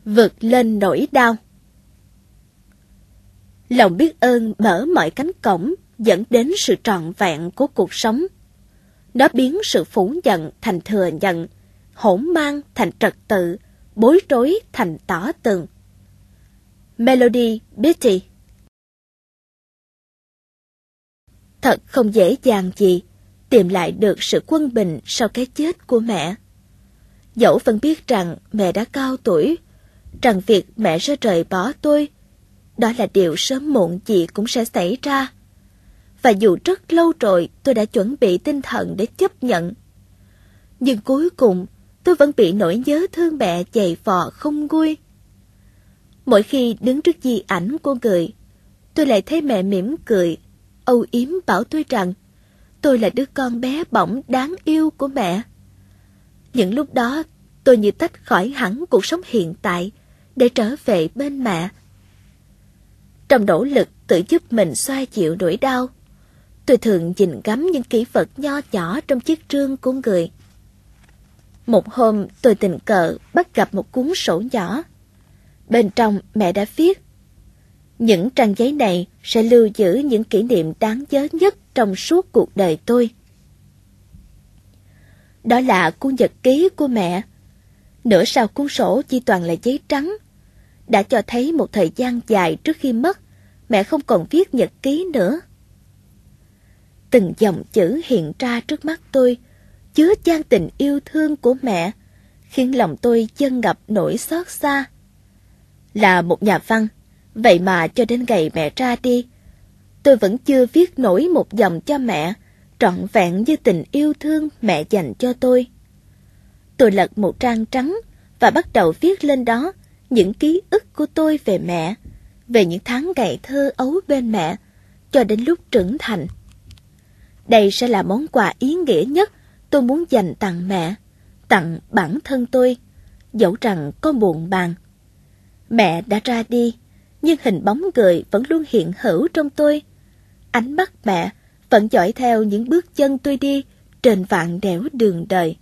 vượt lên nỗi đau. Lòng biết ơn mở mọi cánh cổng dẫn đến sự trọn vẹn của cuộc sống. Nó biến sự phủ nhận thành thừa nhận, hỗn mang thành trật tự, bối rối thành tỏ tường. Melody Beattie. Thật không dễ dàng gì tìm lại được sự quân bình sau cái chết của mẹ. Dẫu vẫn biết rằng mẹ đã cao tuổi, rằng việc mẹ sẽ rời bỏ tôi, đó là điều sớm muộn gì cũng sẽ xảy ra. Và dù rất lâu rồi tôi đã chuẩn bị tinh thần để chấp nhận, nhưng cuối cùng tôi vẫn bị nỗi nhớ thương mẹ dày vò không nguôi. Mỗi khi đứng trước di ảnh của người, tôi lại thấy mẹ mỉm cười, âu yếm bảo tôi rằng tôi là đứa con bé bỏng đáng yêu của mẹ. Những lúc đó tôi như tách khỏi hẳn cuộc sống hiện tại để trở về bên mẹ. Trong nỗ lực tự giúp mình xoa dịu nỗi đau, tôi thường gìn gắm những kỷ vật nho nhỏ trong chiếc rương của người. Một hôm tôi tình cờ bắt gặp một cuốn sổ nhỏ. Bên trong mẹ đã viết: những trang giấy này sẽ lưu giữ những kỷ niệm đáng nhớ nhất trong suốt cuộc đời tôi. Đó là cuốn nhật ký của mẹ. Nửa sau cuốn sổ chỉ toàn là giấy trắng. Đã cho thấy một thời gian dài trước khi mất, mẹ không còn viết nhật ký nữa. Từng dòng chữ hiện ra trước mắt tôi, chứa chan tình yêu thương của mẹ, khiến lòng tôi dâng ngập nỗi xót xa. Là một nhà văn, vậy mà cho đến ngày mẹ ra đi, tôi vẫn chưa viết nổi một dòng cho mẹ, trọn vẹn như tình yêu thương mẹ dành cho tôi. Tôi lật một trang trắng và bắt đầu viết lên đó những ký ức của tôi về mẹ, về những tháng ngày thơ ấu bên mẹ, cho đến lúc trưởng thành. Đây sẽ là món quà ý nghĩa nhất tôi muốn dành tặng mẹ, tặng bản thân tôi, dẫu rằng có muộn màng. Mẹ đã ra đi, nhưng hình bóng người vẫn luôn hiện hữu trong tôi. Ánh mắt mẹ vẫn dõi theo những bước chân tôi đi trên vạn nẻo đường đời.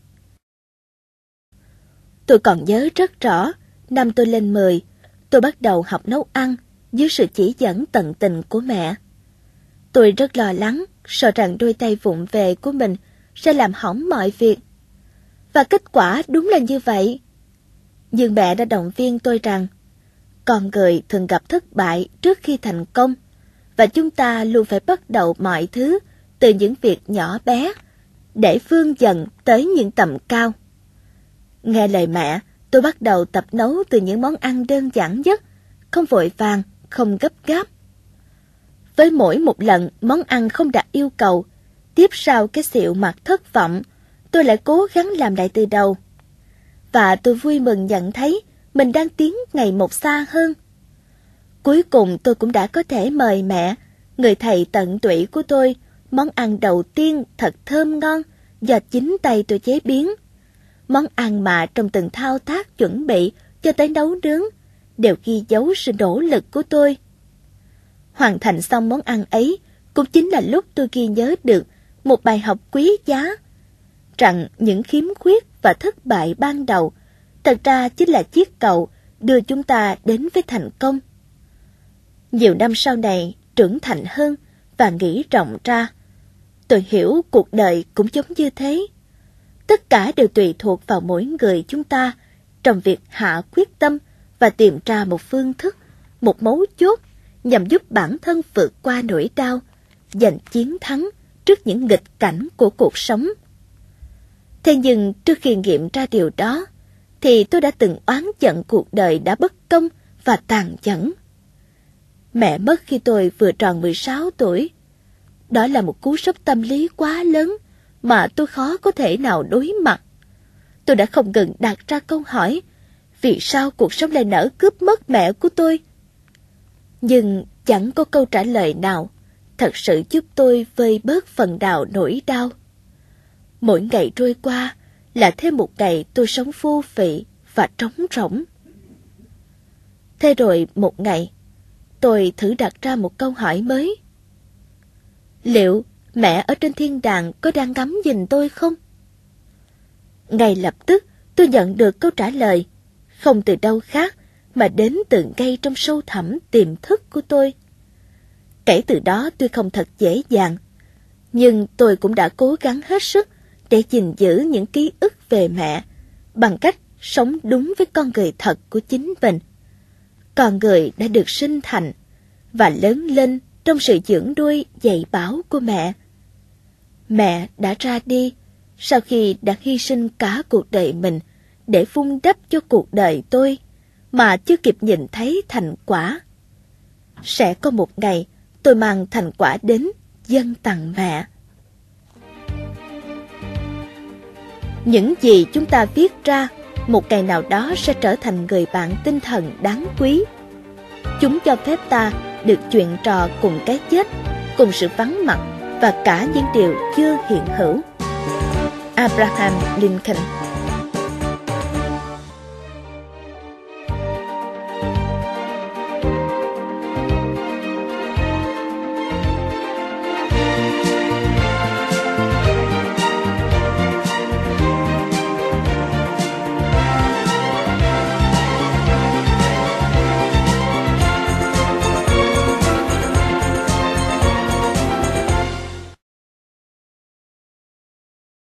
Tôi còn nhớ rất rõ, năm tôi lên 10, tôi bắt đầu học nấu ăn dưới sự chỉ dẫn tận tình của mẹ. Tôi rất lo lắng, sợ rằng đôi tay vụng về của mình sẽ làm hỏng mọi việc. Và kết quả đúng là như vậy. Nhưng mẹ đã động viên tôi rằng, con người thường gặp thất bại trước khi thành công, và chúng ta luôn phải bắt đầu mọi thứ từ những việc nhỏ bé, để vươn dần tới những tầm cao. Nghe lời mẹ, tôi bắt đầu tập nấu từ những món ăn đơn giản nhất, không vội vàng, không gấp gáp. Với mỗi một lần món ăn không đạt yêu cầu, tiếp sau cái xịu mặt thất vọng, tôi lại cố gắng làm lại từ đầu. Và tôi vui mừng nhận thấy mình đang tiến ngày một xa hơn. Cuối cùng tôi cũng đã có thể mời mẹ, người thầy tận tụy của tôi, món ăn đầu tiên thật thơm ngon do chính tay tôi chế biến. Món ăn mà trong từng thao tác chuẩn bị cho tới nấu nướng đều ghi dấu sự nỗ lực của tôi. Hoàn thành xong món ăn ấy cũng chính là lúc tôi ghi nhớ được một bài học quý giá, rằng những khiếm khuyết và thất bại ban đầu thật ra chính là chiếc cầu đưa chúng ta đến với thành công. Nhiều năm sau này, trưởng thành hơn và nghĩ rộng ra, tôi hiểu cuộc đời cũng giống như thế. Tất cả đều tùy thuộc vào mỗi người chúng ta trong việc hạ quyết tâm và tìm ra một phương thức, một mấu chốt nhằm giúp bản thân vượt qua nỗi đau, giành chiến thắng trước những nghịch cảnh của cuộc sống. Thế nhưng trước khi nghiệm ra điều đó, thì tôi đã từng oán giận cuộc đời đã bất công và tàn nhẫn. Mẹ mất khi tôi vừa tròn 16 tuổi. Đó là một cú sốc tâm lý quá lớn mà tôi khó có thể nào đối mặt. Tôi đã không ngừng đặt ra câu hỏi, vì sao cuộc sống lại nỡ cướp mất mẹ của tôi? Nhưng chẳng có câu trả lời nào thật sự giúp tôi vơi bớt phần nào nỗi đau. Mỗi ngày trôi qua là thêm một ngày tôi sống vô vị và trống rỗng. Thế rồi một ngày, tôi thử đặt ra một câu hỏi mới. Liệu mẹ ở trên thiên đàng có đang ngắm nhìn tôi không? Ngay lập tức tôi nhận được câu trả lời, không từ đâu khác mà đến từ ngay trong sâu thẳm tiềm thức của tôi. Kể từ đó tuy không thật dễ dàng, nhưng tôi cũng đã cố gắng hết sức để gìn giữ những ký ức về mẹ bằng cách sống đúng với con người thật của chính mình. Con người đã được sinh thành và lớn lên trong sự dưỡng nuôi dạy bảo của mẹ. Mẹ đã ra đi sau khi đã hy sinh cả cuộc đời mình để vun đắp cho cuộc đời tôi mà chưa kịp nhìn thấy thành quả. Sẽ có một ngày tôi mang thành quả đến dâng tặng mẹ. Những gì chúng ta viết ra một ngày nào đó sẽ trở thành người bạn tinh thần đáng quý. Chúng cho phép ta được chuyện trò cùng cái chết, cùng sự vắng mặt và cả những điều chưa hiện hữu. Abraham Lincoln.